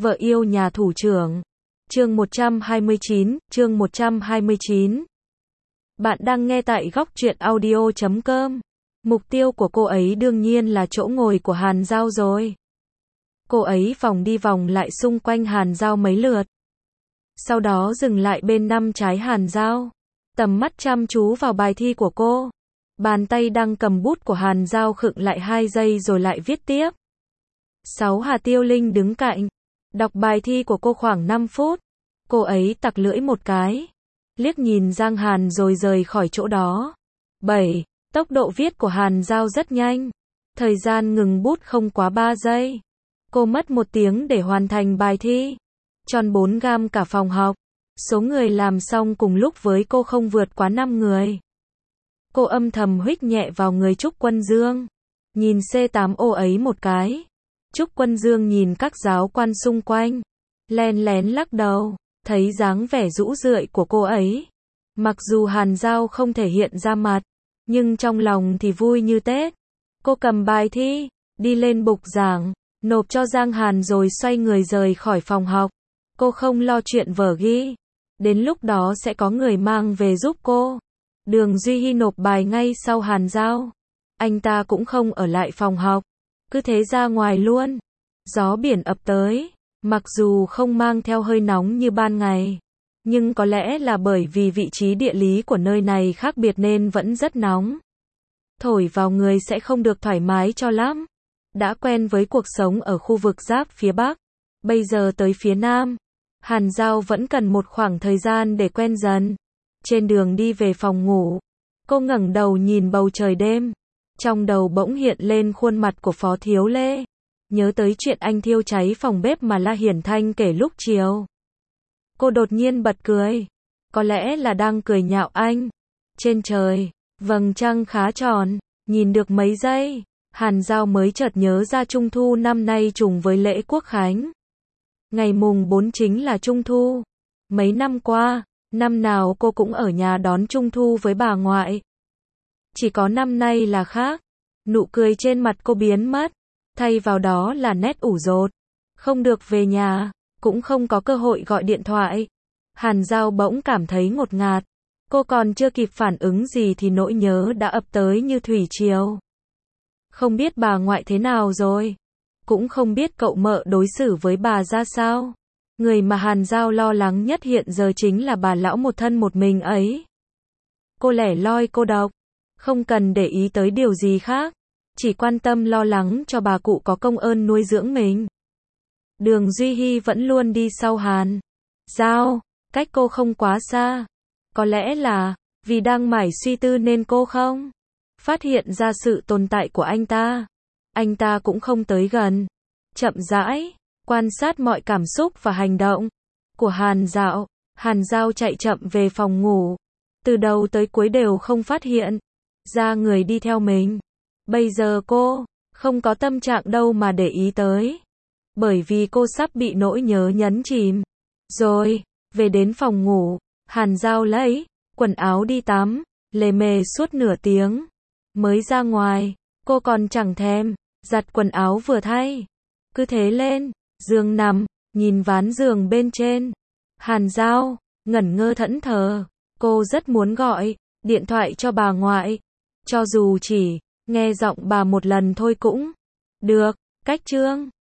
Vợ yêu nhà thủ trưởng. Chương 129. Bạn đang nghe tại góc truyện audio.com. Mục tiêu của cô ấy đương nhiên là chỗ ngồi của Hàn Giao rồi. Cô ấy vòng đi vòng lại xung quanh Hàn Giao mấy lượt. Sau đó dừng lại bên năm trái Hàn Giao. Tầm mắt chăm chú vào bài thi của cô. Bàn tay đang cầm bút của Hàn Giao khựng lại 2 giây rồi lại viết tiếp. 6 Hà Tiêu Linh đứng cạnh. Đọc bài thi của cô khoảng 5 phút. Cô ấy tặc lưỡi một cái. Liếc nhìn Giang Hàn rồi rời khỏi chỗ đó. 7. Tốc độ viết của Hàn Giao rất nhanh. Thời gian ngừng bút không quá 3 giây. Cô mất 1 tiếng để hoàn thành bài thi. Tròn 4 gam cả phòng học. Số người làm xong cùng lúc với cô không vượt quá 5 người. Cô âm thầm huých nhẹ vào người Trúc Quân Dương. Nhìn C8O ấy một cái. Trúc Quân Dương nhìn các giáo quan xung quanh. Len lén lắc đầu. Thấy dáng vẻ rũ rượi của cô ấy. Mặc dù Hàn Giao không thể hiện ra mặt. Nhưng trong lòng thì vui như Tết. Cô cầm bài thi. Đi lên bục giảng. Nộp cho Giang Hàn rồi xoay người rời khỏi phòng học. Cô không lo chuyện vở ghi. Đến lúc đó sẽ có người mang về giúp cô. Đường Duy Hy nộp bài ngay sau Hàn Giao. Anh ta cũng không ở lại phòng học. Cứ thế ra ngoài luôn. Gió biển ập tới. Mặc dù không mang theo hơi nóng như ban ngày. Nhưng có lẽ là bởi vì vị trí địa lý của nơi này khác biệt nên vẫn rất nóng. Thổi vào người sẽ không được thoải mái cho lắm. Đã quen với cuộc sống ở khu vực giáp phía Bắc. Bây giờ tới phía Nam. Hàn Giao vẫn cần một khoảng thời gian để quen dần. Trên đường đi về phòng ngủ. Cô ngẩng đầu nhìn bầu trời đêm. Trong đầu bỗng hiện lên khuôn mặt của Phó Thiếu Lê. Nhớ tới chuyện anh thiêu cháy phòng bếp mà La Hiển Thanh kể lúc chiều. Cô đột nhiên bật cười. Có lẽ là đang cười nhạo anh. Trên trời, vầng trăng khá tròn. Nhìn được mấy giây, Hàn Giao mới chợt nhớ ra Trung Thu năm nay trùng với lễ Quốc Khánh. Ngày mùng 4 chính là Trung Thu. Mấy năm qua, năm nào cô cũng ở nhà đón Trung Thu với bà ngoại. Chỉ có năm nay là khác. Nụ cười trên mặt cô biến mất. Thay vào đó là nét ủ rột. Không được về nhà, cũng không có cơ hội gọi điện thoại. Hàn Giao bỗng cảm thấy ngột ngạt. Cô còn chưa kịp phản ứng gì thì nỗi nhớ đã ập tới như thủy triều. Không biết bà ngoại thế nào rồi. Cũng không biết cậu mợ đối xử với bà ra sao. Người mà Hàn Giao lo lắng nhất hiện giờ chính là bà lão một thân một mình ấy. Cô lẻ loi cô độc. Không cần để ý tới điều gì khác. Chỉ quan tâm lo lắng cho bà cụ có công ơn nuôi dưỡng mình. Đường Duy Hy vẫn luôn đi sau Hàn Giao. Cách cô không quá xa. Có lẽ là vì đang mải suy tư nên cô không phát hiện ra sự tồn tại của anh ta. Anh ta cũng không tới gần. Chậm rãi quan sát mọi cảm xúc và hành động của Hàn Giao. Hàn Giao chạy chậm về phòng ngủ. Từ đầu tới cuối đều không phát hiện ra người đi theo mình. Bây giờ cô không có tâm trạng đâu mà để ý tới. Bởi vì cô sắp bị nỗi nhớ nhấn chìm. Rồi, về đến phòng ngủ, Hàn Giao lấy quần áo đi tắm, lề mề suốt nửa tiếng. Mới ra ngoài, cô còn chẳng thèm giặt quần áo vừa thay. Cứ thế lên giường nằm, nhìn ván giường bên trên. Hàn Giao ngẩn ngơ thẫn thờ. Cô rất muốn gọi điện thoại cho bà ngoại. Cho dù chỉ nghe giọng bà một lần thôi cũng được. Cách chương